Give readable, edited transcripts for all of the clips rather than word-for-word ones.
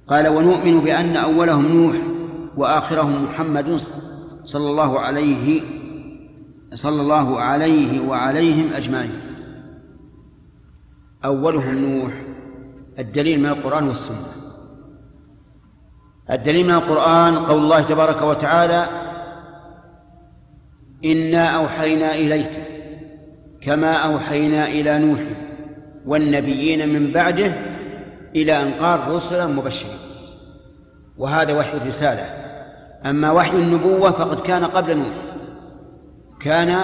قال: ونؤمن بأن أولهم نوح وآخرهم محمد صلى الله عليه وعليهم أجمعين. أولهم نوح، الدليل من القرآن والسنة. الدليل من القرآن قول الله تبارك وتعالى: إنا أوحينا إليك كما أوحينا إلى نوح والنبيين من بعده إلى أن قال رسلا مبشرين. وهذا وحي الرسالة. أما وحي النبوة فقد كان قبل نوح، كان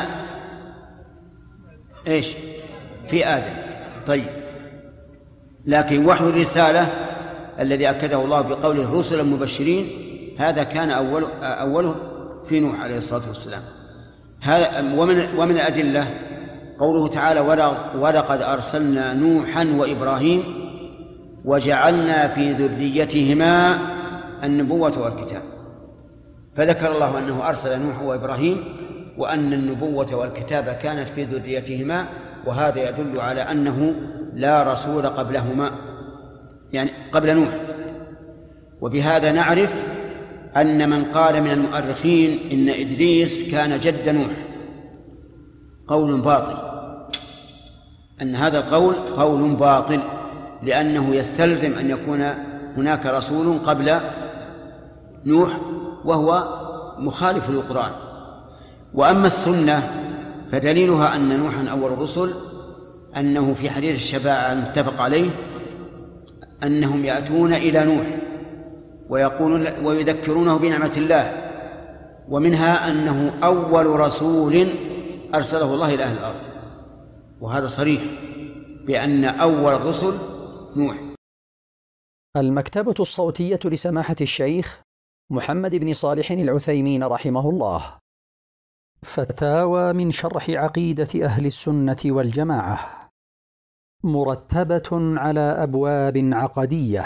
إيش؟ في آدم. طيب، لكن وحي الرسالة الذي أكده الله بقوله رسلا مبشرين هذا كان أوله في نوح عليه الصلاة والسلام. هذا ومن الأدلة قوله تعالى: ولقد أرسلنا نوحا وإبراهيم وجعلنا في ذريتهما النبوة والكتاب. فذكر الله أنه أرسل نوح وإبراهيم وأن النبوة والكتاب كانت في ذريتهما، وهذا يدل على أنه لا رسول قبلهما، يعني قبل نوح. وبهذا نعرف أن من قال من المؤرخين إن إدريس كان جد نوح قول باطل، أن هذا القول قول باطل، لأنه يستلزم أن يكون هناك رسول قبل نوح وهو مخالف للقرآن. وأما السنة فدليلها أن نوحا أول الرسل، أنه في حديث الشفاعة المتفق عليه أنهم يأتون إلى نوح ويقولون ويذكرونه بنعمة الله، ومنها أنه أول رسول أرسله الله إلى أهل الأرض، وهذا صريح بأن أول الرسل نوح. المكتبة الصوتية لسماحة الشيخ محمد بن صالح العثيمين رحمه الله. فتاوى من شرح عقيدة أهل السنة والجماعة، مرتبة على أبواب عقدية.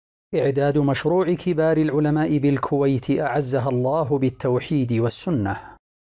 إعداد مشروع كبار العلماء بالكويت أعزها الله بالتوحيد والسنة.